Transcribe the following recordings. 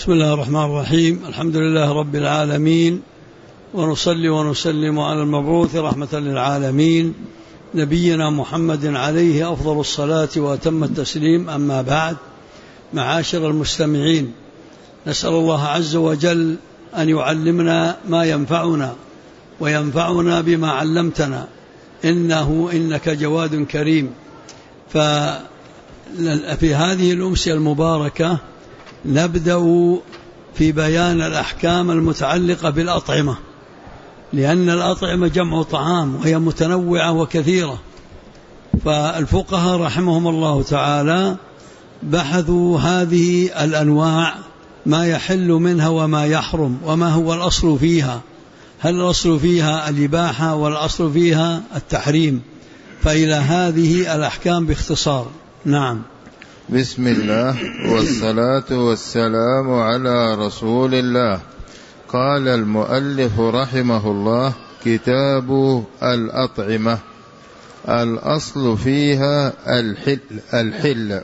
بسم الله الرحمن الرحيم. الحمد لله رب العالمين، ونصلي ونسلم على المبعوث رحمة للعالمين نبينا محمد عليه أفضل الصلاة وأتم التسليم. أما بعد، معاشر المستمعين، نسأل الله عز وجل أن يعلمنا ما ينفعنا وينفعنا بما علمتنا، إنك جواد كريم. ففي هذه الأمسية المباركة نبدأ في بيان الأحكام المتعلقة بالأطعمة، لأن الأطعمة جمع طعام وهي متنوعة وكثيرة. فالفقهاء رحمهم الله تعالى بحثوا هذه الأنواع، ما يحل منها وما يحرم وما هو الأصل فيها، هل الأصل فيها الإباحة والأصل فيها التحريم؟ فإلى هذه الأحكام باختصار. نعم. بسم الله والصلاة والسلام على رسول الله. قال المؤلف رحمه الله: كتاب الأطعمة. الأصل فيها الحل،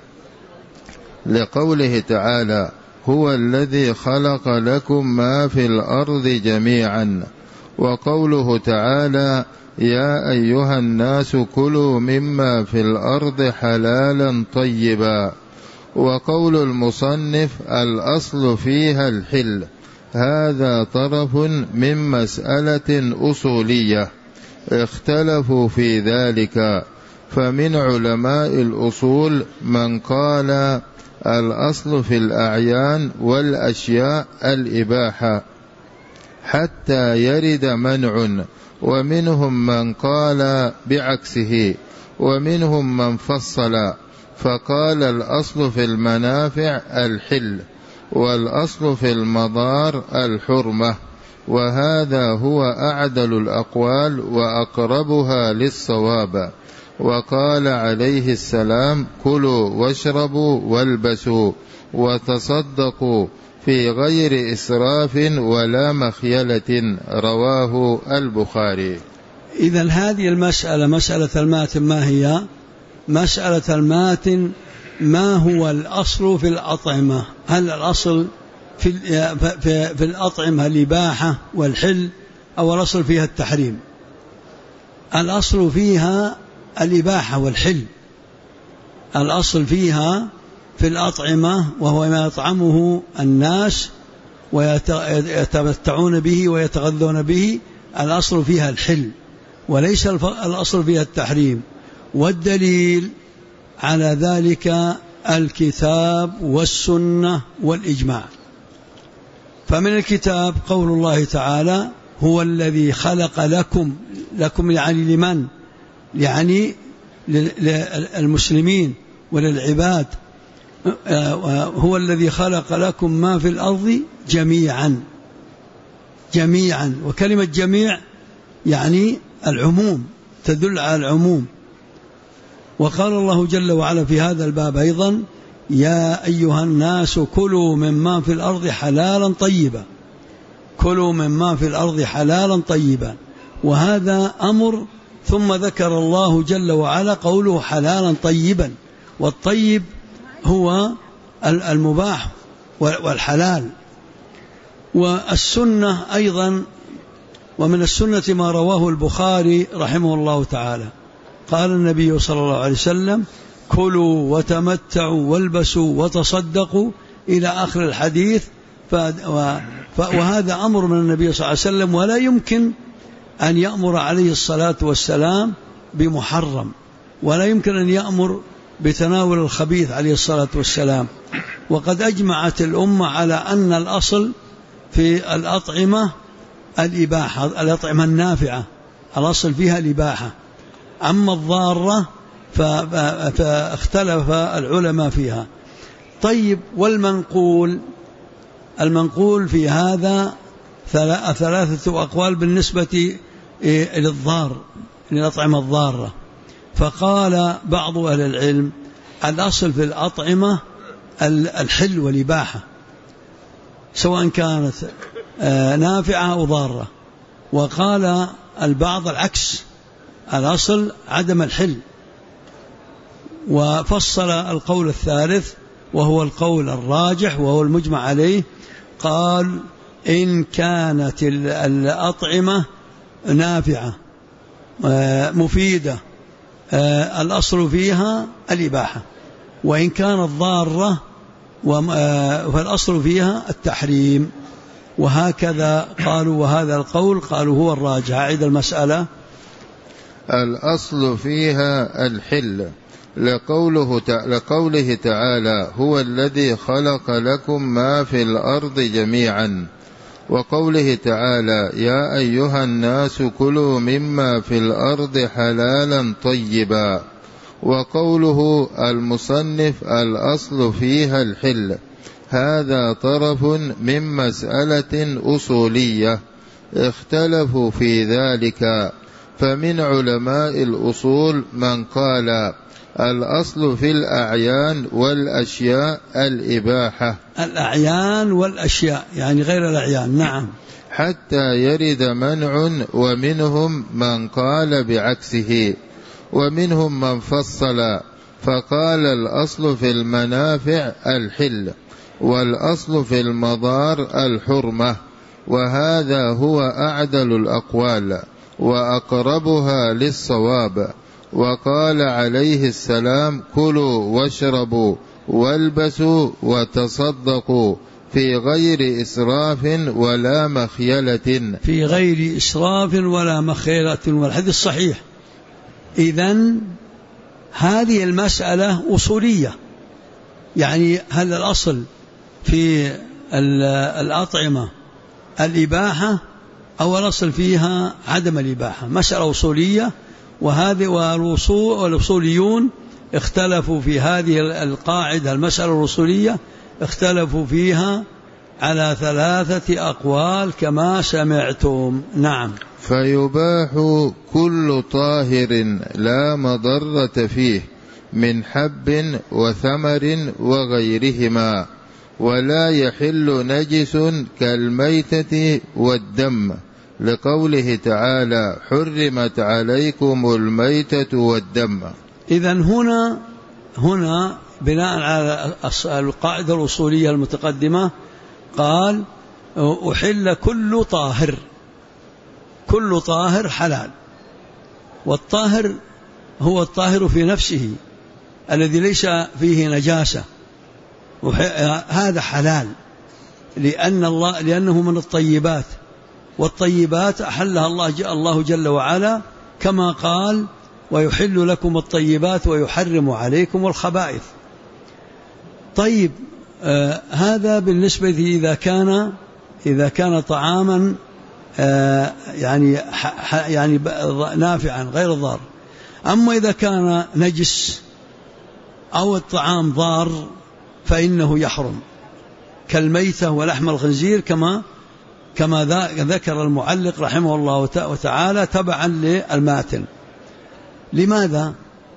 لقوله تعالى: هو الذي خلق لكم ما في الأرض جميعا. وقوله تعالى: يا أيها الناس كلوا مما في الأرض حلالا طيبا. وقول المصنف: الأصل فيها الحل، هذا طرف من مسألة أصولية اختلفوا في ذلك. فمن علماء الأصول من قال الأصل في الأعيان والأشياء الإباحة حتى يرد منع، ومنهم من قال بعكسه، ومنهم من فصل فقال الأصل في المنافع الحل، والأصل في المضار الحرمة. وهذا هو أعدل الأقوال وأقربها للصواب. وقال عليه السلام: كلوا واشربوا والبسوا وتصدقوا في غير إسراف ولا مخيلة. رواه البخاري. إذن هذه المسألة، مسألة الماتن، ما هي؟ مسألة الماتن ما هو الأصل في الأطعمة؟ هل الأصل في الأطعمة الإباحة والحل، أو الأصل فيها التحريم؟ الأصل فيها الإباحة والحل. الأصل فيها في الأطعمة وهو ما يطعمه الناس ويتمتعون به ويتغذون به، الأصل فيها الحل وليس الأصل فيها التحريم. والدليل على ذلك الكتاب والسنة والإجماع. فمن الكتاب قول الله تعالى: هو الذي خلق لكم يعني لمن؟ يعني للمسلمين وللعباد. هو الذي خلق لكم ما في الأرض جميعا. وكلمة جميع يعني العموم، تدل على العموم. وقال الله جل وعلا في هذا الباب أيضا: يا أيها الناس كلوا مما في الأرض حلالا طيبا. كلوا مما في الأرض حلالا طيبا، وهذا أمر. ثم ذكر الله جل وعلا قوله حلالا طيبا، والطيب هو المباح والحلال. والسنة أيضا، ومن السنة ما رواه البخاري رحمه الله تعالى، قال النبي صلى الله عليه وسلم: كلوا وتمتعوا والبسوا وتصدقوا إلى آخر الحديث. وهذا أمر من النبي صلى الله عليه وسلم، ولا يمكن أن يأمر عليه الصلاة والسلام بمحرم، ولا يمكن أن يأمر بتناول الخبيث عليه الصلاة والسلام. وقد أجمعت الأمة على أن الأصل في الأطعمة الإباحة، الأطعمة النافعة الأصل فيها الإباحة. أما الضارة فاختلف العلماء فيها. طيب، المنقول في هذا ثلاثة أقوال بالنسبة للضار، للأطعمة الضارة. فقال بعض أهل العلم: الأصل في الأطعمة الحل والإباحة، سواء كانت نافعة أو ضارة. وقال البعض العكس، الأصل عدم الحل. وفصل القول الثالث، وهو القول الراجح وهو المجمع عليه، قال إن كانت الأطعمة نافعة مفيدة الأصل فيها الإباحة، وإن كانت ضارة فالأصل فيها التحريم. وهكذا قالوا، وهذا القول قالوا هو الراجح. أعيد المسألة. الأصل فيها الحل، لقوله تعالى هو الذي خلق لكم ما في الأرض جميعا، وقوله تعالى يا أيها الناس كلوا مما في الأرض حلالا طيبا، وقوله المصنف الأصل فيها الحل. هذا طرف من مسألة أصولية اختلفوا في ذلك، فمن علماء الأصول من قال الأصل في الأعيان والأشياء الإباحة. الأعيان والأشياء يعني غير الأعيان، نعم، حتى يرد منع، ومنهم من قال بعكسه، ومنهم من فصل فقال الأصل في المنافع الحل، والأصل في المضار الحرمة، وهذا هو أعدل الأقوال وأقربها للصواب. وقال عليه السلام كلوا واشربوا والبسوا وتصدقوا في غير إسراف ولا مخيلة. في غير إسراف ولا مخيلة، والحديث صحيح. إذن هذه المسألة أصولية، يعني هل الأصل في الأطعمة الإباحة أو الأصل فيها عدم الإباحة؟ مسألة أصولية، وهذه والأصوليون اختلفوا في هذه القاعدة. المسألة الأصولية اختلفوا فيها على 3 أقوال كما سمعتم. نعم. فيباح كل طاهر لا مضرة فيه من حب وثمر وغيرهما، ولا يحل نجس كالميتة والدم، لقوله تعالى حرمت عليكم الميتة والدم. إذن هنا بناء على القاعدة الأصولية المتقدمة قال أحل كل طاهر، كل طاهر حلال، والطاهر هو الطاهر في نفسه الذي ليس فيه نجاسة، هذا حلال لأنه من الطيبات، والطيبات أحلها الله جل وعلا كما قال ويحل لكم الطيبات ويحرم عليكم الخبائث. طيب هذا بالنسبة إذا كان طعاما يعني نافعا غير ضار. أما إذا كان نجس أو الطعام ضار فإنه يحرم، كالميتة ولحم الخنزير كما ذكر المعلق رحمه الله وتعالى تبعا للماتن. لماذا؟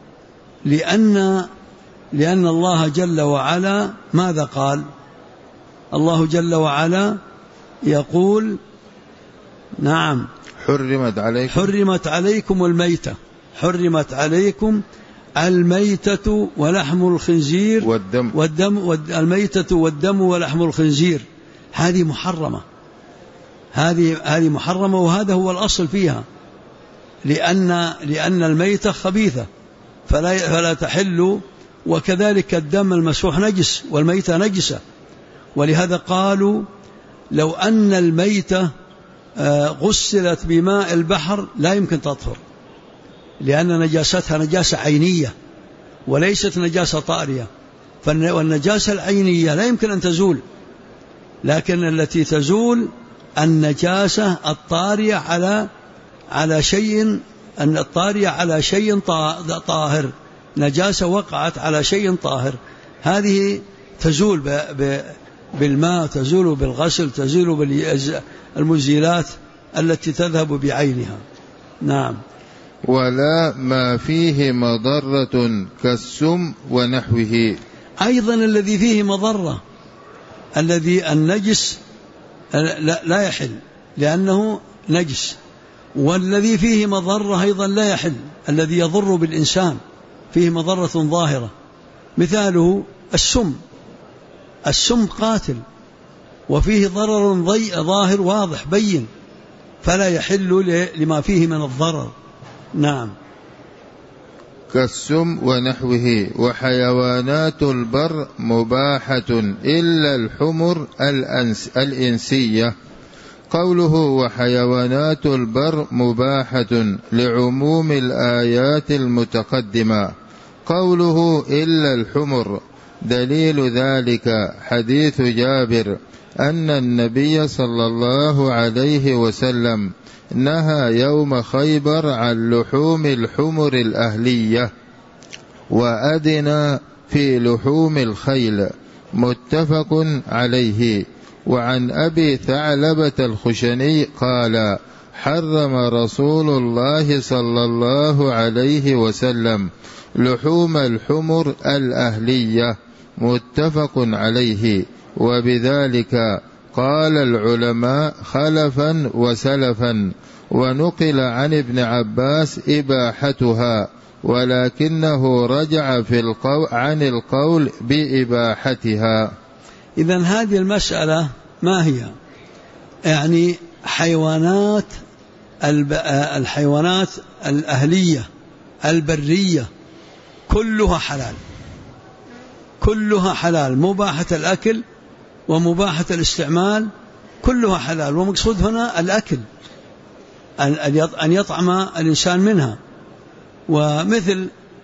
لأن الله جل وعلا ماذا قال؟ الله جل وعلا يقول نعم حرمت عليكم الميتة، حرمت عليكم الميتة ولحم الخنزير والدم الميتة والدم ولحم الخنزير، هذه محرمة، هذه محرمة، وهذا هو الأصل فيها، لأن الميتة خبيثة فلا تحل، وكذلك الدم المسفوح نجس والميتة نجسة. ولهذا قالوا لو أن الميتة غسلت بماء البحر لا يمكن تطهر، لأن نجاستها نجاسة عينية وليست نجاسة طارية، والنجاسة العينية لا يمكن أن تزول، لكن التي تزول النجاسة الطارية على شيء، أن الطارية على شيء طاهر، نجاسة وقعت على شيء طاهر، هذه تزول بالماء، تزول بالغسل، تزول بالمزيلات التي تذهب بعينها. نعم. ولا ما فيه مضرة كالسم ونحوه، أيضا الذي فيه مضرة، الذي النجس لا يحل لأنه نجس، والذي فيه مضرة أيضا لا يحل، الذي يضر بالإنسان فيه مضرة ظاهرة، مثاله السم قاتل، وفيه ضرر ظاهر واضح بين، فلا يحل لما فيه من الضرر. نعم. كالسم ونحوه. وحيوانات البر مباحة إلا الحمر الإنسية. قوله وحيوانات البر مباحة لعموم الآيات المتقدمة. قوله إلا الحمر دليل ذلك حديث جابر أن النبي صلى الله عليه وسلم نهى يوم خيبر عن لحوم الحمر الأهلية وأذن في لحوم الخيل، متفق عليه. وعن أبي ثعلبة الخشني قال حرم رسول الله صلى الله عليه وسلم لحوم الحمر الأهلية، متفق عليه. وبذلك قال العلماء خلفا وسلفا. ونقل عن ابن عباس إباحتها، ولكنه رجع عن القول بإباحتها. إذن هذه المسألة ما هي؟ يعني الحيوانات الأهلية البرية كلها حلال، كلها حلال، مباحة الأكل ومباحة الاستعمال، كلها حلال. ومقصود هنا الأكل، أن يطعم الإنسان منها. ومثل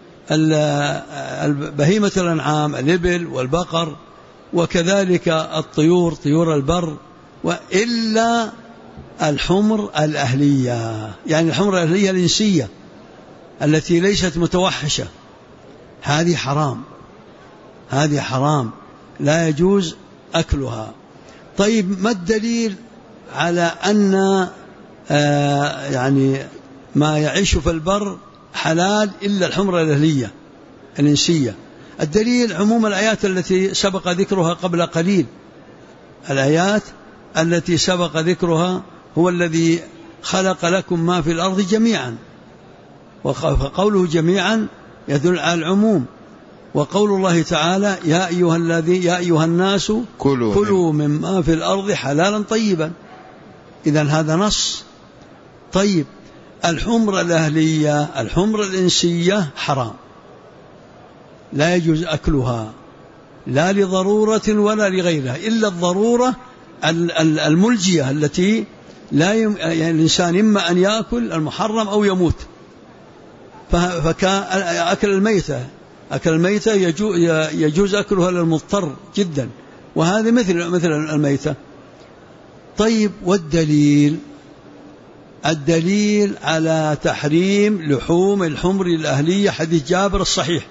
بهيمة الأنعام الإبل والبقر، وكذلك الطيور، طيور البر، وإلا الحمر الأهلية، يعني الحمر الأهلية الإنسية التي ليست متوحشة، هذه حرام، هذه حرام لا يجوز أكلها. طيب ما الدليل على أن يعني ما يعيش في البر حلال إلا الحمر الأهلية الإنسية؟ الدليل عموم الآيات التي سبق ذكرها قبل قليل. الآيات التي سبق ذكرها هو الذي خلق لكم ما في الأرض جميعا، وقوله جميعا يدل على العموم. وقول الله تعالى يا أيها الناس كلوا مما في الأرض حلالا طيبا، إذن هذا نص. طيب الحمر الأهلية الحمر الإنسية حرام، لا يجوز أكلها لا لضرورة ولا لغيرها، إلا الضرورة الملجية التي لا يعني الإنسان إما أن يأكل المحرم أو يموت. فأكل الميتة يجوز أكلها للمضطر جدا، وهذا مثل الميتة. طيب والدليل؟ الدليل على تحريم لحوم الحمر الأهلية حديث جابر الصحيح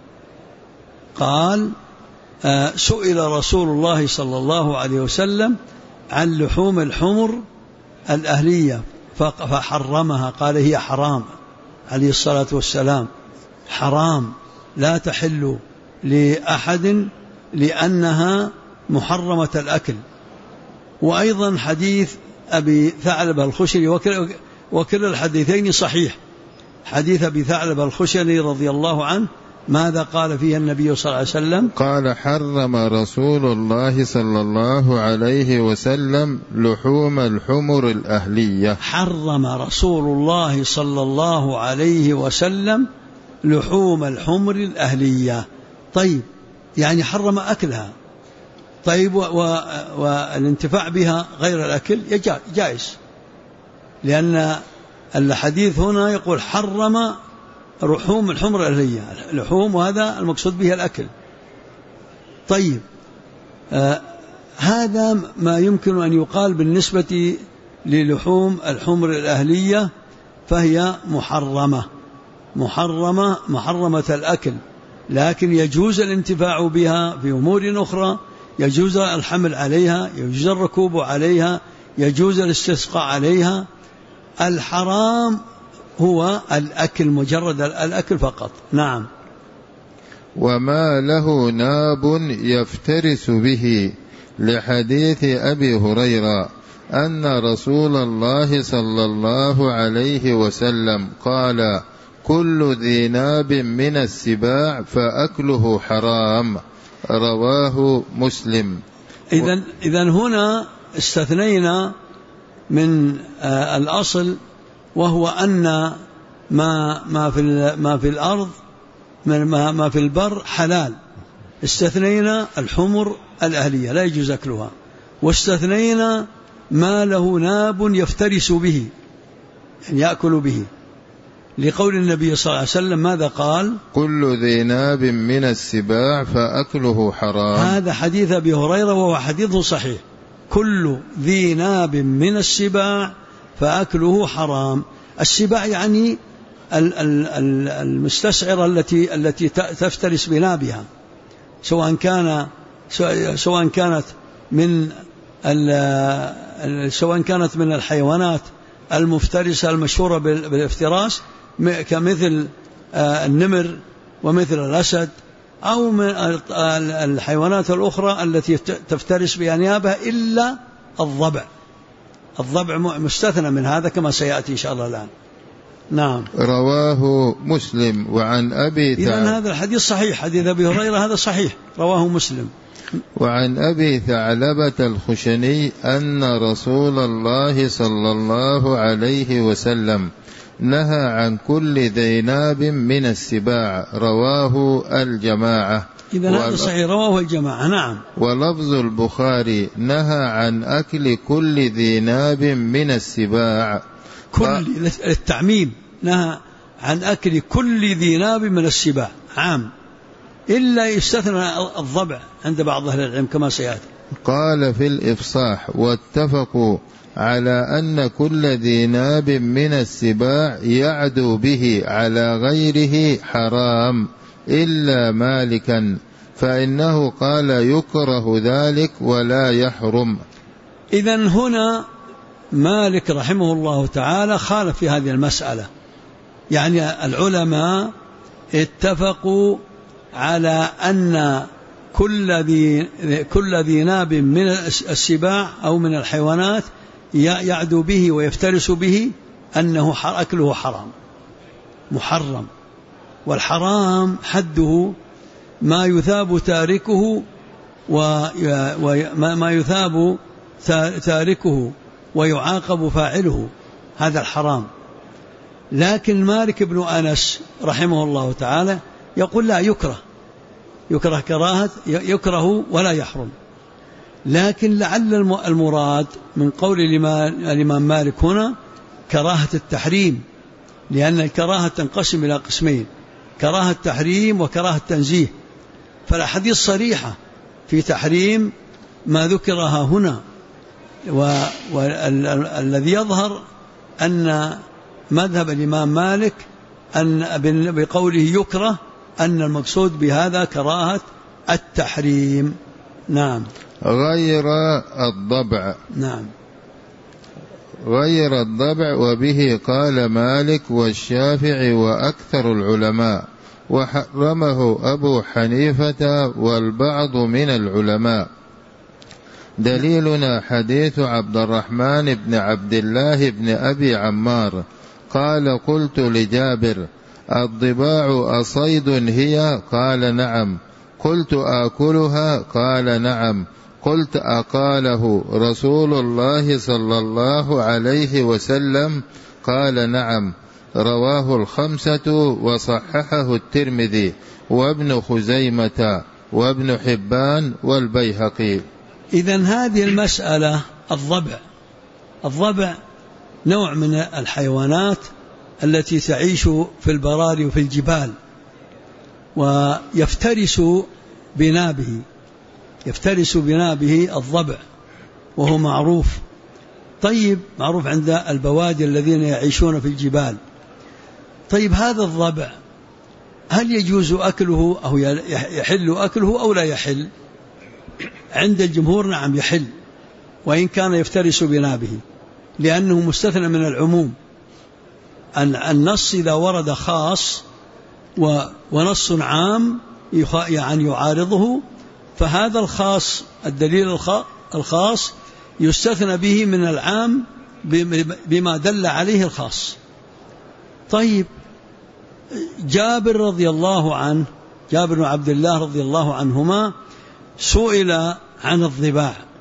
قال سئل رسول الله صلى الله عليه وسلم عن لحوم الحمر الأهلية فحرمها، قال هي حرام عليه الصلاة والسلام، حرام لا تحل لأحد لأنها محرمة الأكل. وأيضا حديث أبي ثعلبة الخشني، وكل الحديثين صحيح. حديث أبي ثعلبة الخشني رضي الله عنه ماذا قال فيه النبي صلى الله عليه وسلم؟ قال حرم رسول الله صلى الله عليه وسلم لحوم الحمر الأهلية. حرم رسول الله صلى الله عليه وسلم لحوم الحمر الأهلية. طيب يعني حرم أكلها. طيب والانتفاع بها غير الأكل جائز، لأن الحديث هنا يقول حرم لحوم الحمر الأهلية، لحوم، وهذا المقصود به الأكل. طيب هذا ما يمكن أن يقال بالنسبة للحوم الحمر الأهلية، فهي محرمة الأكل، لكن يجوز الانتفاع بها في أمور أخرى، يجوز الحمل عليها، يجوز الركوب عليها، يجوز الاستسقاء عليها. الحرام هو الأكل، مجرد الأكل فقط. نعم. وما له ناب يفترس به، لحديث أبي هريرة أن رسول الله صلى الله عليه وسلم قال كل ذي ناب من السباع فأكله حرام، رواه مسلم. إذن هنا استثنينا من الأصل، وهو أن ما في الأرض ما في البر حلال. استثنينا الحمر الأهلية لا يجوز أكلها، واستثنينا ما له ناب يفترس به، يعني يأكل به، لقول النبي صلى الله عليه وسلم ماذا قال؟ كل ذي ناب من السباع فأكله حرام. هذا حديث أبي هريرة وهو حديث صحيح. كل ذي ناب من السباع فأكله حرام. السباع يعني المستسعرة التي تفترس بنابها، سواء كانت من الحيوانات المفترسة المشهورة بالافتراس كمثل النمر ومثل الأسد، أو من الحيوانات الأخرى التي تفترس بأنيابها، إلا الضبع مستثنى من هذا كما سيأتي إن شاء الله الآن. نعم. رواه مسلم. وعن أبي إذن هذا الحديث صحيح، حديث أبي هريرة هذا صحيح، رواه مسلم. وعن أبي ثعلبة الخشني أن رسول الله صلى الله عليه وسلم نهى عن كل ذي ناب من السباع، رواه الجماعة. إذن هذا صحيح، رواه الجماعة. نعم. ولفظ البخاري نهى عن أكل كل ذي ناب من السباع، كل التعميم، نهى عن أكل كل ذي ناب من السباع عام، إلا يستثنى الضبع عند بعض أهل العلم كما سيأتي. قال في الإفصاح: واتفقوا على أن كل ذي ناب من السباع يعدو به على غيره حرام إلا مالكا، فإنه قال يكره ذلك ولا يحرم. إذن هنا مالك رحمه الله تعالى خالف في هذه المسألة، يعني العلماء اتفقوا على أن كل ذي ناب من السباع أو من الحيوانات يعدو به ويفترس به أنه أكله حرام محرم، والحرام حده ما يثاب تاركه وما يثاب تاركه ويعاقب فاعله، هذا الحرام. لكن مالك بن أنس رحمه الله تعالى يقول لا، يكره ولا يحرم. لكن لعل المراد من قول الإمام مالك هنا كراهة التحريم، لأن الكراهة تنقسم إلى قسمين: كراهة تحريم وكراهة تنزيه. فالأحاديث صريحة في تحريم ما ذكرها هنا، والذي يظهر أن مذهب الإمام مالك أن بقوله يكره أن المقصود بهذا كراهة التحريم. نعم. غير الضبع. نعم. غير الضبع. وبه قال مالك والشافعي وأكثر العلماء، وحرمه أبو حنيفة والبعض من العلماء. دليلنا حديث عبد الرحمن بن عبد الله بن أبي عمار قال: قلت لجابر: الضباع أصيد هي؟ قال: نعم. قلت: آكلها؟ قال: نعم. قلت: أقاله رسول الله صلى الله عليه وسلم؟ قال: نعم. رواه الخمسة وصححه الترمذي وابن خزيمة وابن حبان والبيهقي. إذن هذه المسألة الضبع نوع من الحيوانات التي تعيش في البراري وفي الجبال، ويفترس بنابه الضبع، وهو معروف. طيب، معروف عند البوادي الذين يعيشون في الجبال. طيب، هذا الضبع هل يجوز أكله أو يحل أكله أو لا يحل؟ عند الجمهور نعم يحل، وإن كان يفترس بنابه، لأنه مستثنى من العموم. النص إذا ورد خاص ونص عام يعني يعارضه، فهذا الخاص الدليل الخاص يستثنى به من العام بما دل عليه الخاص. طيب، جابر بن عبد الله رضي الله عنهما سئل عن الضباع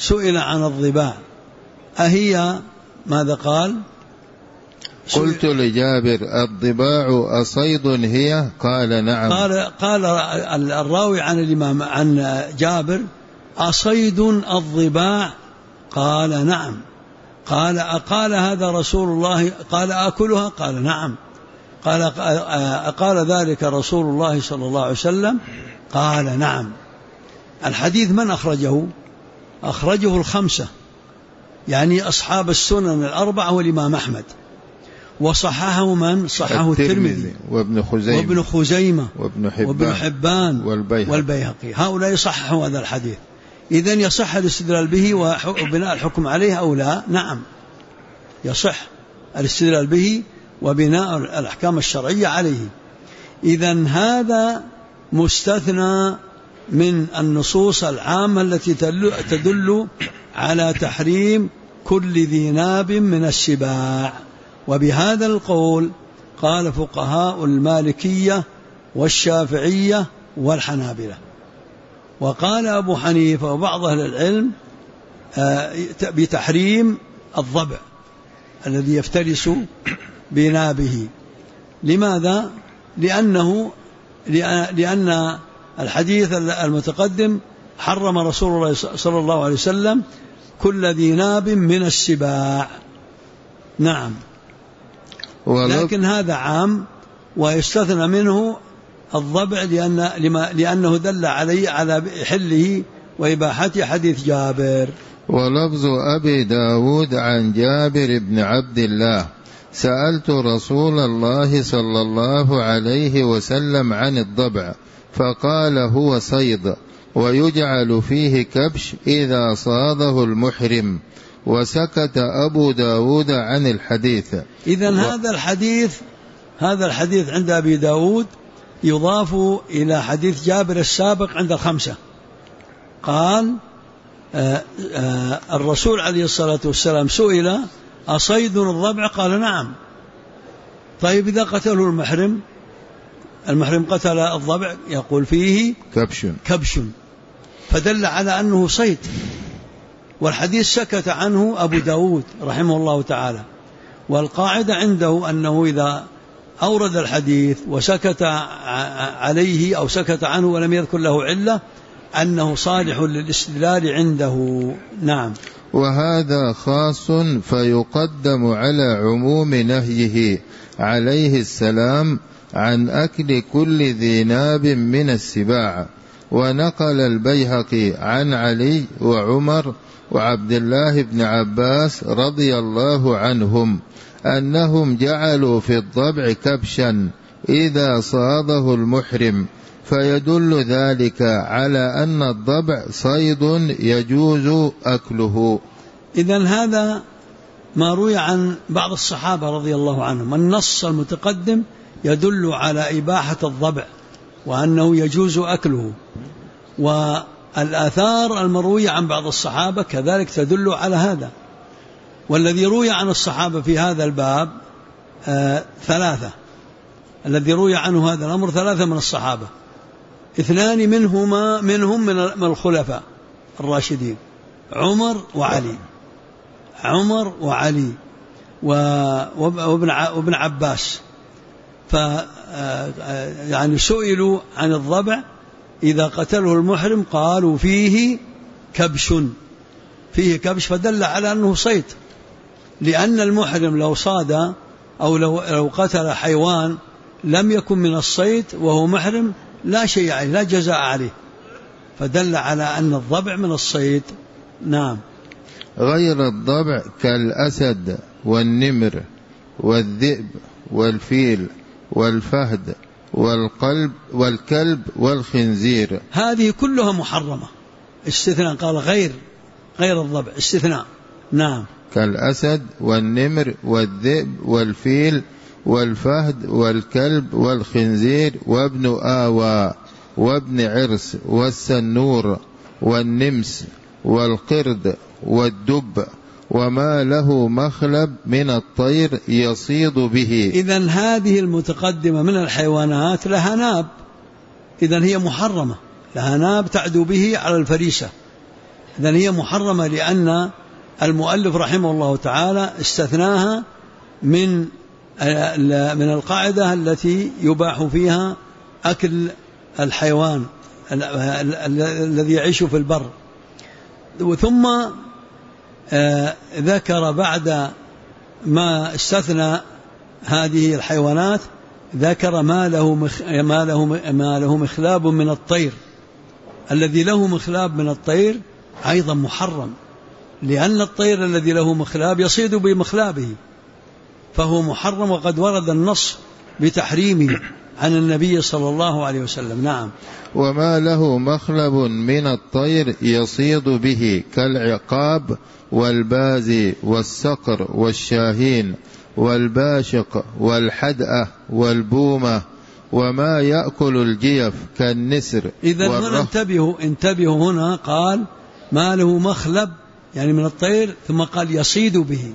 سئل عن الضباع أهي ماذا قال؟ قلت لجابر الضباع أصيد هي؟ قال نعم. قال الراوي عن الإمام عن جابر أصيد الضباع؟ قال نعم. قال هذا رسول الله؟ قال أكلها؟ قال نعم. قال ذلك رسول الله صلى الله عليه وسلم؟ قال نعم. الحديث من أخرجه؟ أخرجه الخمسة، يعني أصحاب السنن الأربعة والإمام أحمد، وصححه من؟ صححه الترمذي وابن خزيمة وابن حبان والبيهقي. هؤلاء صححوا هذا الحديث. إذن يصح الاستدلال به وبناء الحكم عليه أو لا؟ نعم، يصح الاستدلال به وبناء الأحكام الشرعية عليه. إذن هذا مستثنى من النصوص العامة التي تدل على تحريم كل ذي ناب من السباع. وبهذا القول قال فقهاء المالكية والشافعية والحنابلة. وقال أبو حنيفة وبعض أهل العلم بتحريم الضبع الذي يفترس بنابه. لماذا؟ لأن الحديث المتقدم حرم رسول الله صلى الله عليه وسلم كل ذي ناب من السباع. نعم، لكن هذا عام ويستثنى منه الضبع لأنه دل عليه على حله وإباحته حديث جابر. ولفظ أبي داود عن جابر بن عبد الله سألت رسول الله صلى الله عليه وسلم عن الضبع فقال هو صيد ويجعل فيه كبش إذا صاده المحرم، وسكت أبو داود عن الحديث. إذن هذا الحديث عند أبي داود يضاف إلى حديث جابر السابق عند الخمسة. قال الرسول عليه الصلاة والسلام سئل أصيد الضبع؟ قال نعم. طيب إذا قتله المحرم قتل الضبع يقول فيه كبش، فدل على أنه صيد، والحديث سكت عنه أبو داود رحمه الله تعالى. والقاعدة عنده أنه إذا أورد الحديث وسكت عليه أو سكت عنه ولم يذكر له علة أنه صالح للاستدلال عنده. نعم. وهذا خاص فيقدم على عموم نهيه عليه السلام عن أكل كل ذي ناب من السباع. ونقل البيهقي عن علي وعمر وعبد الله بن عباس رضي الله عنهم أنهم جعلوا في الضبع كبشا إذا صاده المحرم، فيدل ذلك على أن الضبع صيد يجوز أكله. إذن هذا ما روي عن بعض الصحابة رضي الله عنهم. النص المتقدم يدل على إباحة الضبع وأنه يجوز أكله، والآثار المروية عن بعض الصحابة كذلك تدل على هذا. والذي روي عن الصحابة في هذا الباب ثلاثة، الذي روي عنه هذا الأمر ثلاثة من الصحابة، اثنان منهم من الخلفاء الراشدين، عمر وعلي وابن عباس. يعني سئلوا عن الضبع إذا قتله المحرم قالوا فيه كبش، فدل على أنه صيد، لأن المحرم لو صاد أو لو قتل حيوان لم يكن من الصيد وهو محرم لا شيء عليه، لا جزاء عليه، فدل على أن الضبع من الصيد. نعم. غير الضبع كالأسد والنمر والذئب والفيل والفهد والكلب والخنزير، هذه كلها محرمة. استثناء، قال غير الضبع استثناء. نعم. كالأسد والنمر والذئب والفيل والفهد والكلب والخنزير وابن آوى وابن عرس والسنور والنمس والقرد والدب وما له مخلب من الطير يصيد به. إذن هذه المتقدمة من الحيوانات لها ناب، إذن هي محرمة، لها ناب تعدو به على الفريسة، إذن هي محرمة لأن المؤلف رحمه الله تعالى استثناها من القاعدة التي يباح فيها أكل الحيوان الذي يعيش في البر. ثم ذكر بعد ما استثنى هذه الحيوانات ذكر ما له مخلاب من الطير. الذي له مخلاب من الطير أيضا محرم، لأن الطير الذي له مخلاب يصيد بمخلابه فهو محرم، وقد ورد النص بتحريمه عن النبي صلى الله عليه وسلم. نعم. وما له مخلب من الطير يصيد به كالعقاب والبازي والصقر والشاهين والباشق والحدأة والبومة وما يأكل الجيف كالنسر. إذن هنا انتبهوا هنا قال ما له مخلب يعني من الطير، ثم قال يصيد به.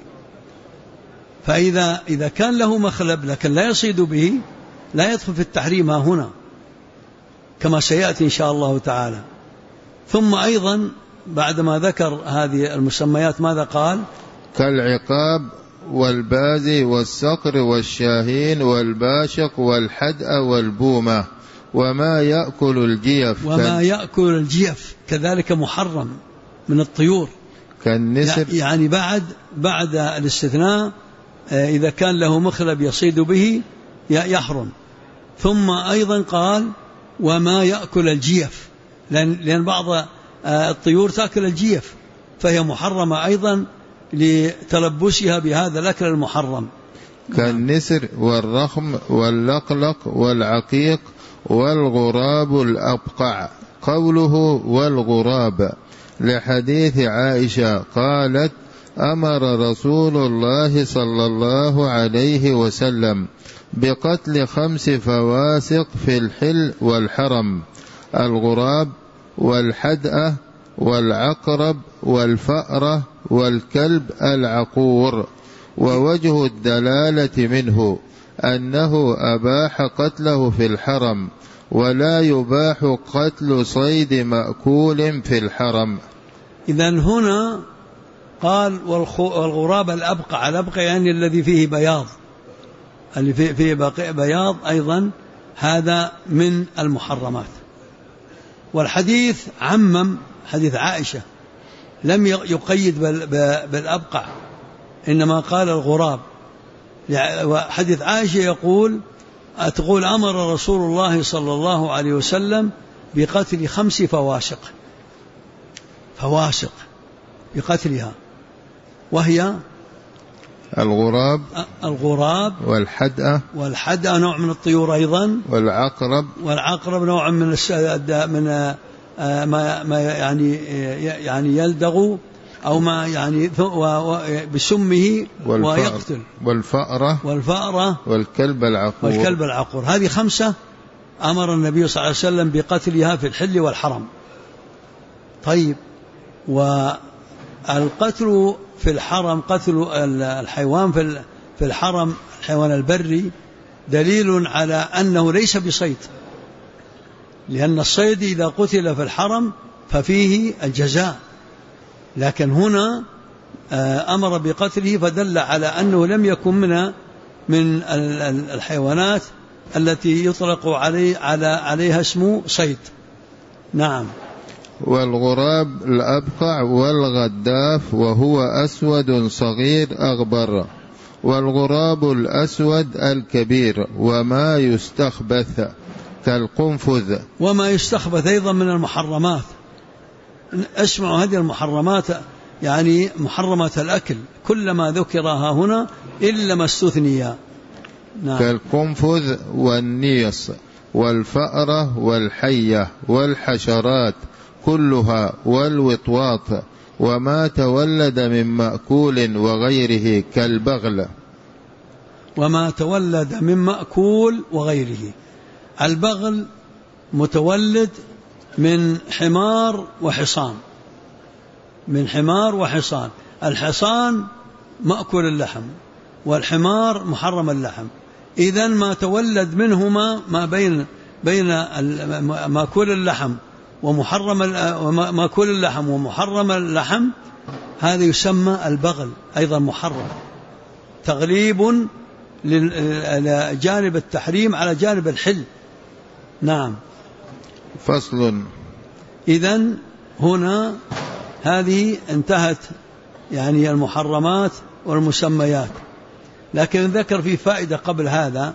فإذا كان له مخلب لكن لا يصيد به لا يدخل في التحريم هنا كما سيأتي إن شاء الله تعالى. ثم أيضا بعدما ذكر هذه المسميات ماذا قال؟ كالعقاب والبازي والصقر والشاهين والباشق والحدأ والبومة وما يأكل الجيف. وما يأكل الجيف كذلك محرم من الطيور كالنسر، يعني بعد الاستثناء إذا كان له مخلب يصيد به يحرم. ثم أيضا قال وما يأكل الجيف، لأن بعض الطيور تأكل الجيف فهي محرمة أيضا لتلبسها بهذا الأكل المحرم. كالنسر والرخم واللقلق والعقيق والغراب الأبقع. قوله والغراب لحديث عائشة قالت أمر رسول الله صلى الله عليه وسلم بقتل 5 فواسق في الحل والحرم: الغراب والحدأة والعقرب والفأرة والكلب العقور. ووجه الدلالة منه أنه أباح قتله في الحرم، ولا يباح قتل صيد مأكول في الحرم. إذن هنا قال والغراب الأبقع. الأبقع يعني الذي فيه بياض، اللي فيه بياض أيضا هذا من المحرمات. والحديث عمم حديث عائشة، لم يقيد بالأبقع، إنما قال الغراب. وحديث عائشة تقول أمر رسول الله صلى الله عليه وسلم بقتل 5 فواسق بقتلها، وهي الغراب والحدأة نوع من الطيور أيضا، والعقرب نوع من ما يعني يلدغ أو ما يعني بسمه ويقتل، والفأرة والكلب العقور. هذه 5 أمر النبي صلى الله عليه وسلم بقتلها في الحل والحرم. طيب، والقتل في الحرم، قتل الحيوان في الحرم، الحيوان البري، دليل على أنه ليس بصيد، لأن الصيد إذا قتل في الحرم ففيه الجزاء، لكن هنا أمر بقتله فدل على أنه لم يكن من الحيوانات التي يطلق عليها اسم صيد. نعم. والغراب الأبقع والغداف وهو أسود صغير أغبر، والغراب الأسود الكبير، وما يستخبث كالقنفذ. وما يستخبث أيضا من المحرمات. اسمعوا هذه المحرمات يعني محرمات الأكل، كلما ذكرها هنا إلا ما استثنيا. نعم. كالقنفذ والنيص والفأرة والحية والحشرات كلها والوطواط، وما تولد من مأكول وغيره كالبغل. وما تولد من مأكول وغيره. البغل متولد من حمار وحصان، الحصان مأكل اللحم والحمار محرم اللحم. إذن ما تولد منهما ما بين مأكول اللحم ومحرم مأكول اللحم ومحرم اللحم هذا يسمى البغل أيضا محرم، تغليب لجانب التحريم على جانب الحل. نعم. فصل. إذن هنا هذه انتهت يعني المحرمات والمسميات، لكن ذكر في فائدة قبل هذا،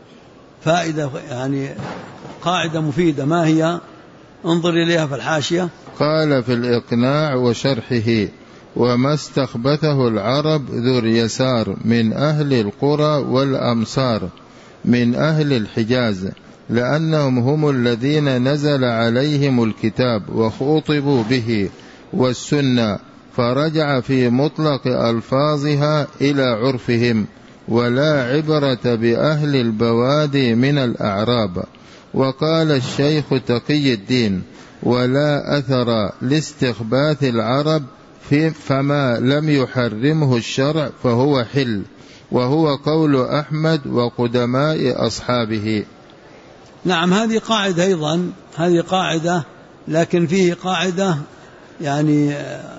فائدة يعني قاعدة مفيدة. ما هي؟ انظر إليها في الحاشية. قال في الإقناع وشرحه: وما استخبثه العرب ذو اليسار من أهل القرى والأمصار من أهل الحجاز، لأنهم هم الذين نزل عليهم الكتاب وخوطبوا به والسنة، فرجع في مطلق ألفاظها إلى عرفهم، ولا عبرة بأهل البوادي من الأعراب. وقال الشيخ تقي الدين: ولا أثر لاستخباث العرب فما لم يحرمه الشرع فهو حل، وهو قول أحمد وقدماء أصحابه. نعم، هذه قاعدة أيضا، هذه قاعدة، لكن فيه قاعدة يعني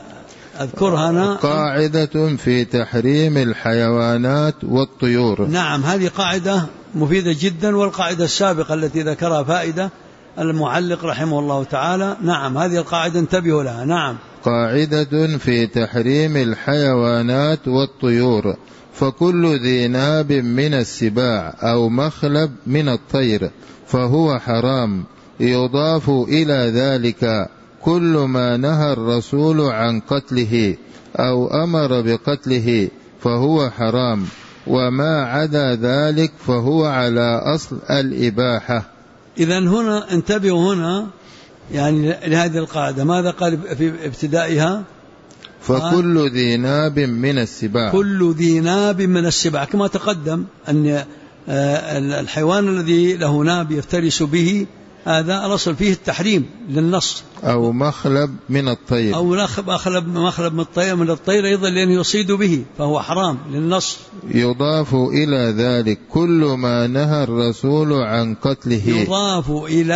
أذكرها أنا، قاعدة في تحريم الحيوانات والطيور. نعم، هذه قاعدة مفيدة جدا، والقاعدة السابقة التي ذكرها فائدة المعلق رحمه الله تعالى. نعم، هذه القاعدة انتبهوا لها. نعم. قاعدة في تحريم الحيوانات والطيور: فكل ذي ناب من السباع أو مخلب من الطير فهو حرام، يضاف إلى ذلك كل ما نهى الرسول عن قتله أو أمر بقتله فهو حرام، وما عدا ذلك فهو على أصل الإباحة. إذن هنا انتبهوا هنا يعني لهذه القاعدة. ماذا قال في ابتدائها؟ فكل ذي ناب من السباع. كل ذي ناب من السباع، كما تقدم أن الحيوان الذي له ناب يفترس به هذا الأصل فيه التحريم للنص. أو مخلب من الطير، أو مخلب من الطير أيضا لأنه يصيد به فهو حرام للنص. يضاف إلى ذلك كل ما نهى الرسول عن قتله. يضاف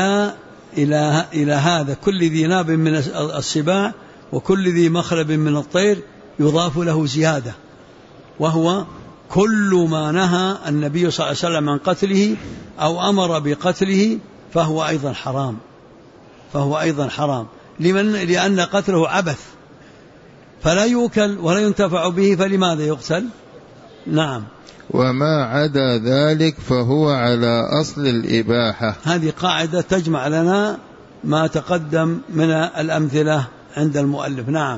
إلى هذا كل ذي ناب من السباع وكل ذي مخلب من الطير يضاف له زيادة، وهو كل ما نهى النبي صلى الله عليه وسلم عن قتله أو أمر بقتله فهو أيضا حرام. فهو أيضا حرام. لأن قتله عبث فلا يؤكل ولا ينتفع به، فلماذا يقتل؟ نعم. وما عدا ذلك فهو على أصل الإباحة. هذه قاعدة تجمع لنا ما تقدم من الأمثلة عند المؤلف. نعم.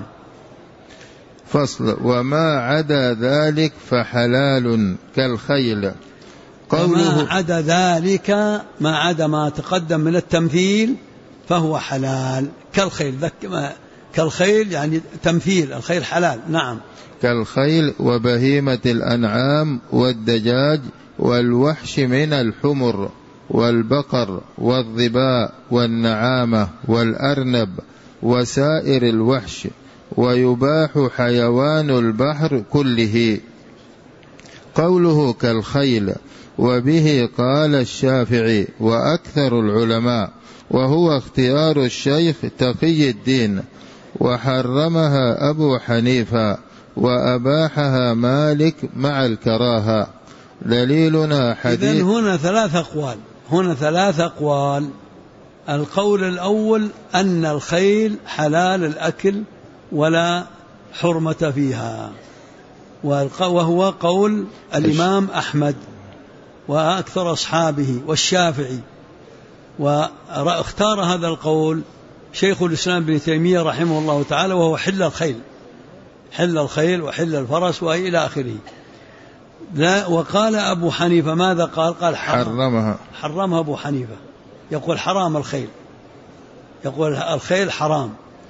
فصل. وما عدا ذلك فحلال كالخيل. وما عدا ذلك، ما عدا ما تقدم من التمثيل فهو حلال كالخيل. كالخيل يعني تمثيل الخيل حلال. نعم. كالخيل وبهيمة الأنعام والدجاج والوحش من الحمر والبقر والظباء والنعامة والأرنب وسائر الوحش، ويباح حيوان البحر كله. قوله كالخيل وبه قال الشافعي وأكثر العلماء، وهو اختيار الشيخ تقي الدين، وحرمها أبو حنيفة وأباحها مالك مع الكراهة. دليلنا حديث. إذن هنا ثلاث أقوال. القول الأول أن الخيل حلال الأكل ولا حرمة فيها، وهو قول الإمام أحمد وأكثر أصحابه والشافعي، واختار هذا القول شيخ الإسلام ابن تيمية رحمه الله تعالى، وهو حل الخيل وحل الفرس وإلى آخره. لا، وقال أبو حنيفة ماذا قال حرمها أبو حنيفة، يقول حرام الخيل، يقول الخيل حرام.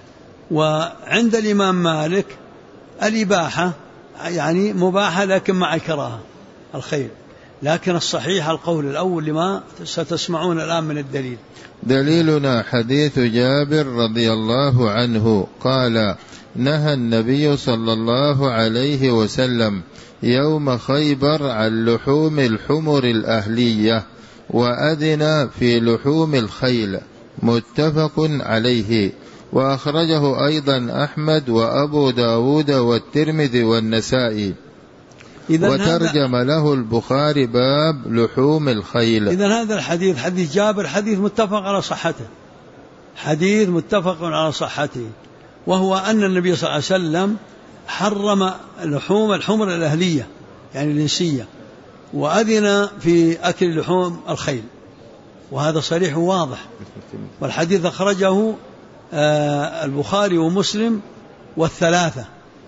وعند الإمام مالك الإباحة يعني مباحة لكن مع الكراهة الخيل. لكن الصحيح القول الأول لما ستسمعون الآن من الدليل. دليلنا حديث جابر رضي الله عنه قال: نهى النبي صلى الله عليه وسلم يوم خيبر عن لحوم الحمر الأهلية، وأذن في لحوم الخيل، متفق عليه. وأخرجه أيضا أحمد وأبو داود والترمذي والنسائي. وترجم له البخاري باب لحوم الخيل. إذن هذا الحديث حديث جابر حديث متفق على صحته، حديث متفق على صحته، وهو أن النبي صلى الله عليه وسلم حرم لحوم الحمر الأهلية يعني الإنسية، وأذن في أكل لحوم الخيل، وهذا صريح واضح. والحديث أخرجه البخاري ومسلم والثلاثة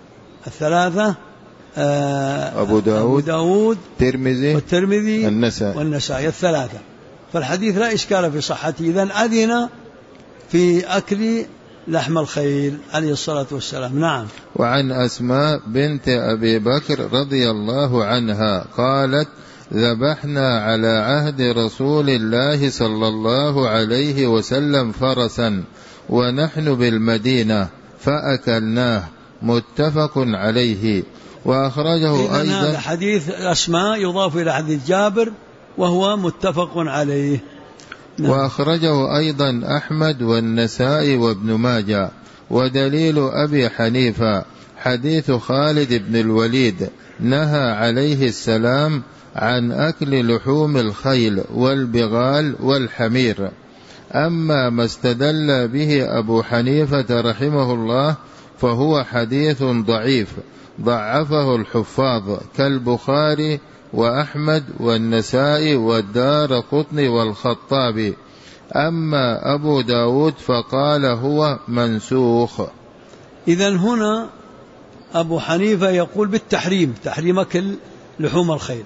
أبو داود والترمذي والنسائي الثلاثة. فالحديث لا إشكال في صحته. إذن أذن في أكل لحم الخيل عليه الصلاة والسلام. نعم. وعن أسماء بنت أبي بكر رضي الله عنها قالت: ذبحنا على عهد رسول الله صلى الله عليه وسلم فرسا ونحن بالمدينة فأكلناه، متفق عليه. وأخرجه أيضا حديث أسماء يضاف إلى حديث جابر وهو متفق عليه. نعم. وأخرجه أيضا أحمد والنسائي وابن ماجه. ودليل أبي حنيفة حديث خالد بن الوليد نهى عليه السلام عن أكل لحوم الخيل والبغال والحمير. أما ما استدل به أبو حنيفة رحمه الله فهو حديث ضعيف ضعفه الحفاظ كالبخاري وأحمد والنسائي والدارقطني والخطابي. أما أبو داود فقال هو منسوخ. إذن هنا أبو حنيفة يقول بالتحريم، تحريم أكل لحوم الخيل.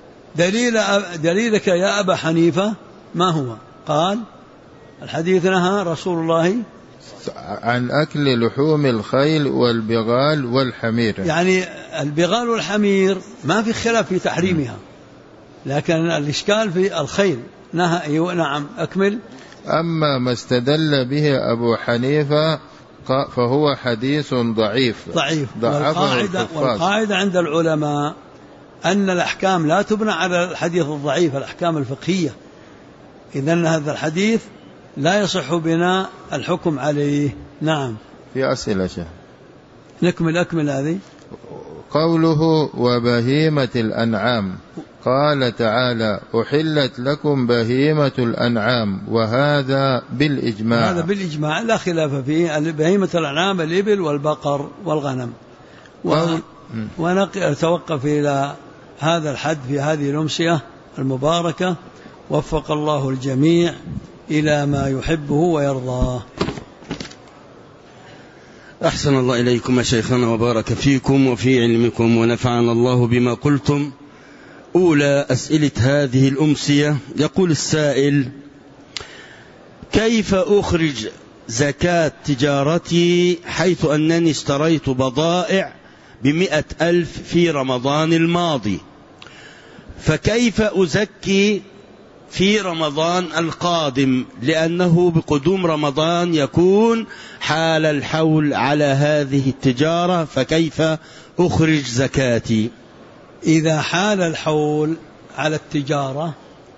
دليلك يا أبا حنيفة ما هو؟ قال الحديث نهى رسول الله عن أكل لحوم الخيل والبغال والحمير، يعني البغال والحمير ما في خلاف في تحريمها، لكن الإشكال في الخيل. نهى. نعم أكمل. أما ما استدل به أبو حنيفة فهو حديث ضعيف. والقاعدة عند العلماء أن الأحكام لا تبنى على الحديث الضعيف، الأحكام الفقهية. إذن هذا الحديث لا يصح بناء الحكم عليه. نعم. في أسئلة شيخ. نكمل هذه. قوله وبهيمة الأنعام، قال تعالى: أحلت لكم بهيمة الأنعام، وهذا بالإجماع. هذا بالإجماع لا خلاف فيه. بهيمة الأنعام الإبل والبقر والغنم. ونتوقف إلى هذا الحد في هذه الأمسية المباركة. وفق الله الجميع إلى ما يحبه ويرضاه. أحسن الله إليكم يا شيخنا وبارك فيكم وفي علمكم ونفعنا الله بما قلتم. أولى أسئلة هذه الأمسية، يقول السائل: كيف أخرج زكاة تجارتي حيث أنني اشتريت بضائع ب100,000 في رمضان الماضي، فكيف أزكي في رمضان القادم، لأنه بقدوم رمضان يكون حال الحول على هذه التجارة، فكيف أخرج زكاتي؟ إذا حال الحول على التجارة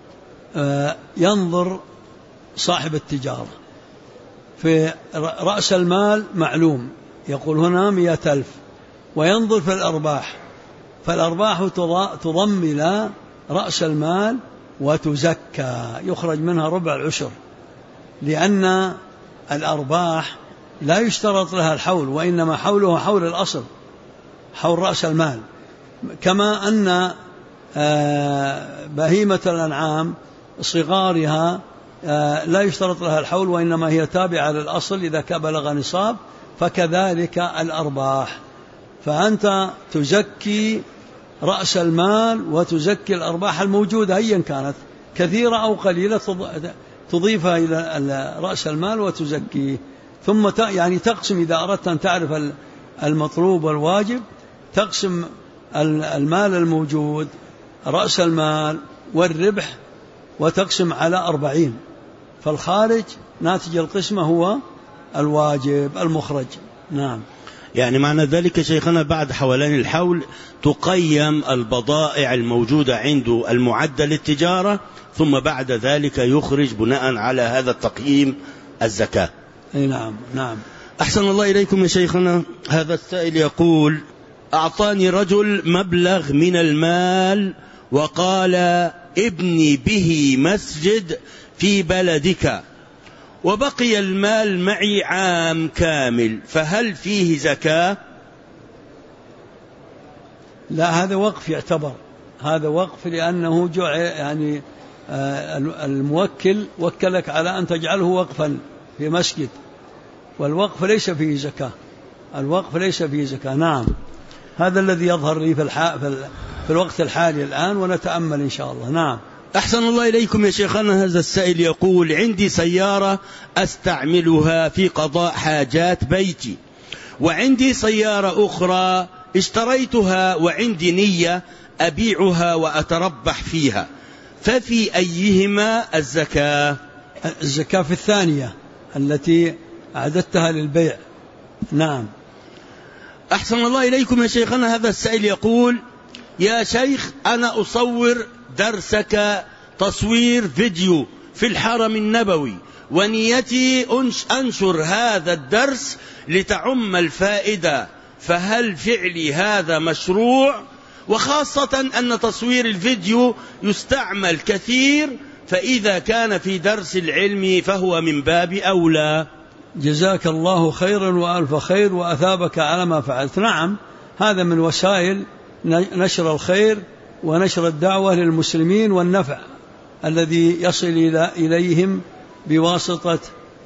ينظر صاحب التجارة في رأس المال معلوم، يقول هنا 100,000، وينظر في الأرباح، فالأرباح تضم إلى رأس المال وتزكى، يخرج منها ربع العشر، لأن الأرباح لا يشترط لها الحول، وإنما حوله حول الأصل، حول رأس المال. كما أن بهيمة الأنعام صغارها لا يشترط لها الحول، وإنما هي تابعة للأصل إذا بلغ نصاب، فكذلك الأرباح. فأنت تزكي رأس المال وتزكي الأرباح الموجودة أيا كانت كثيرة أو قليلة، تضيفها إلى رأس المال وتزكيه. ثم يعني تقسم، إذا أردت أن تعرف المطلوب والواجب، تقسم المال الموجود، رأس المال والربح، وتقسم على 40، فالخارج ناتج القسمة هو الواجب المخرج. نعم. يعني معنى ذلك شيخنا بعد حولان الحول تقيم البضائع الموجودة عنده المعدة للتجارة، ثم بعد ذلك يخرج بناء على هذا التقييم الزكاة. نعم نعم. أحسن الله إليكم يا شيخنا. هذا السائل يقول: أعطاني رجل مبلغ من المال وقال: ابني به مسجد في بلدك، وبقي المال معي عام كامل، فهل فيه زكاة؟ لا، هذا وقف يعتبر، هذا وقف لأنه يعني الموكل وكلك على أن تجعله وقفا في مسجد، والوقف ليس فيه زكاة، الوقف ليس فيه زكاة. نعم، هذا الذي يظهر لي في الوقت الحالي الآن، ونتأمل إن شاء الله. نعم. أحسن الله إليكم يا شيخنا. هذا السائل يقول: عندي سيارة أستعملها في قضاء حاجات بيتي، وعندي سيارة أخرى اشتريتها وعندي نية أبيعها وأتربح فيها، ففي أيهما الزكاة؟ الزكاة في الثانية التي أعددتها للبيع. نعم. أحسن الله إليكم يا شيخنا. هذا السائل يقول: يا شيخ، أنا أصور درسك تصوير فيديو في الحرم النبوي، ونيتي أنشر هذا الدرس لتعم الفائدة، فهل فعلي هذا مشروع؟ وخاصة أن تصوير الفيديو يستعمل كثير، فإذا كان في درس العلم فهو من باب أولى. جزاك الله خيرا وألف خير وأثابك على ما فعلت. نعم، هذا من وسائل نشر الخير ونشر الدعوة للمسلمين والنفع الذي يصل إليهم بواسطة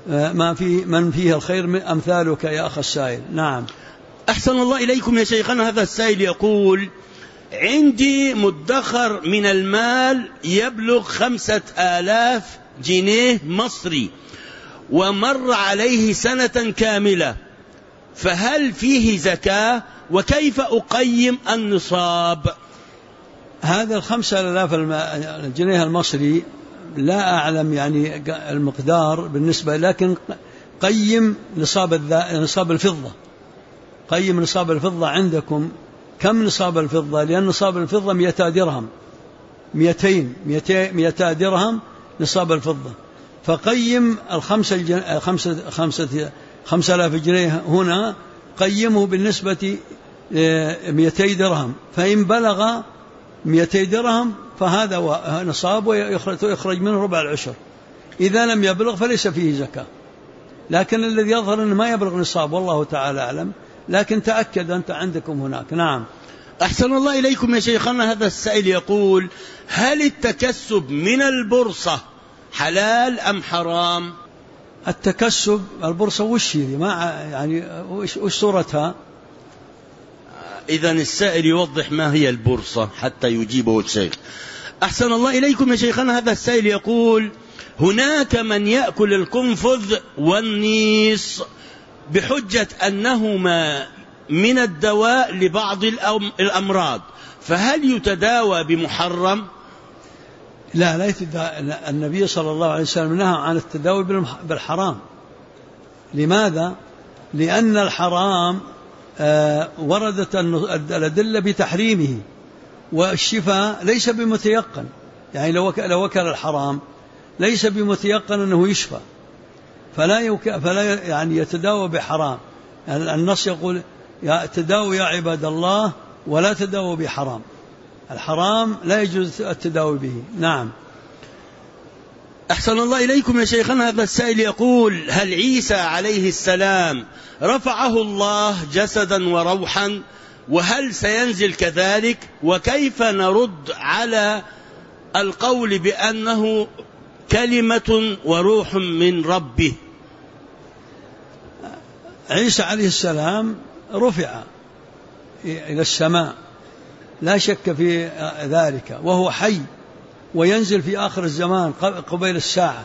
من فيه الخير من أمثالك يا أخ السائل. نعم. أحسن الله إليكم يا شيخنا. هذا السائل يقول: عندي مدخر من المال يبلغ 5000 جنيه مصري، ومر عليه سنة كاملة، فهل فيه زكاة؟ وكيف أقيم النصاب؟ هذا 5000 الجنيه المصري لا أعلم يعني المقدار بالنسبة، لكن قيم نصاب الفضة. قيم نصاب الفضة عندكم كم نصاب الفضة؟ لأن نصاب الفضة 200 درهم، 200 درهم نصاب الفضة. فقيم 5000 جنيه هنا، قيمه بالنسبة 200 درهم، فإن بلغ 200 درهم فهذا نصاب ويخرج منه ربع العشر. إذا لم يبلغ فليس فيه زكاة، لكن الذي يظهر أنه ما يبلغ نصاب، والله تعالى أعلم، لكن تأكد أنت عندكم هناك. نعم. أحسن الله إليكم يا شيخنا. هذا السائل يقول: هل التكسب من البورصة حلال أم حرام؟ التكسب البورصة وش هي؟ ما يعني وش صورتها؟ إذن السائل يوضح ما هي البورصة حتى يجيبه الشيخ. أحسن الله إليكم يا شيخنا. هذا السائل يقول: هناك من يأكل القنفذ والنيس بحجة أنهما من الدواء لبعض الأمراض، فهل يتداوى بمحرم؟ لا يتداوى. النبي صلى الله عليه وسلم نهى عن التداوي بالحرام. لماذا؟ لأن الحرام وردت الأدلة بتحريمه، والشفاء ليس بمتيقن. يعني لو وكل الحرام ليس بمتيقن أنه يشفى، فلا يعني يتداوى بحرام. النص يقول: تداووا يا عباد الله ولا تداووا بحرام. الحرام لا يجوز التداوي به. نعم. أحسن الله إليكم يا شيخنا. هذا السائل يقول: هل عيسى عليه السلام رفعه الله جسدا وروحا، وهل سينزل كذلك؟ وكيف نرد على القول بأنه كلمة وروح من ربه؟ عيسى عليه السلام رفع إلى السماء، لا شك في ذلك، وهو حي وينزل في آخر الزمان قبيل الساعة.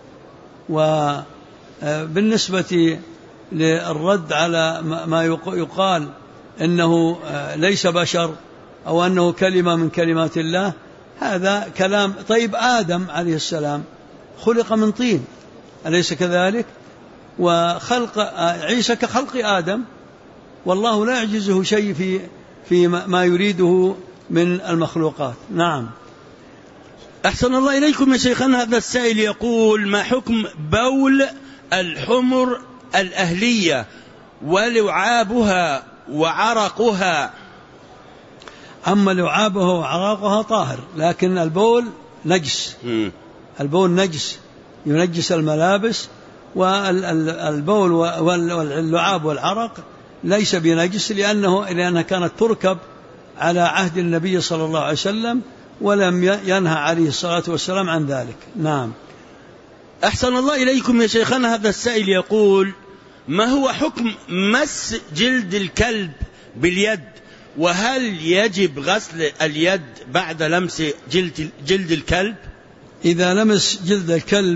وبالنسبة للرد على ما يقال إنه ليس بشر أو أنه كلمة من كلمات الله، هذا كلام. طيب، آدم عليه السلام خلق من طين، أليس كذلك؟ وخلق عيسى كخلق آدم، والله لا يعجزه شيء في ما يريده من المخلوقات. نعم. أحسن الله إليكم يا شيخنا. هذا السائل يقول: ما حكم بول الحمر الأهلية ولعابها وعرقها. أما لعابها وعرقها طاهر، لكن البول نجس. البول نجس ينجس الملابس، والبول واللعاب والعرق ليس بنجس، لأنها كانت تركب على عهد النبي صلى الله عليه وسلم، ولم ينهى عليه الصلاة والسلام عن ذلك. نعم. أحسن الله إليكم يا شيخنا، هذا السائل يقول: ما هو حكم مس جلد الكلب باليد؟ وهل يجب غسل اليد بعد لمس جلد الكلب؟ إذا لمس جلد الكلب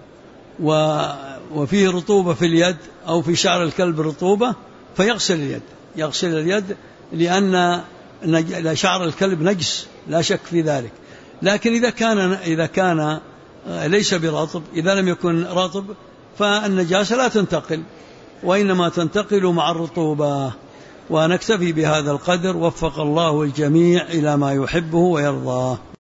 وفيه رطوبة في اليد أو في شعر الكلب رطوبة فيغسل اليد، لأن شعر الكلب نجس لا شك في ذلك. لكن إذا كان ليس برطب، إذا لم يكن رطب فالنجاسة لا تنتقل، وإنما تنتقل مع الرطوبة. ونكتفي بهذا القدر، وفق الله الجميع إلى ما يحبه ويرضاه.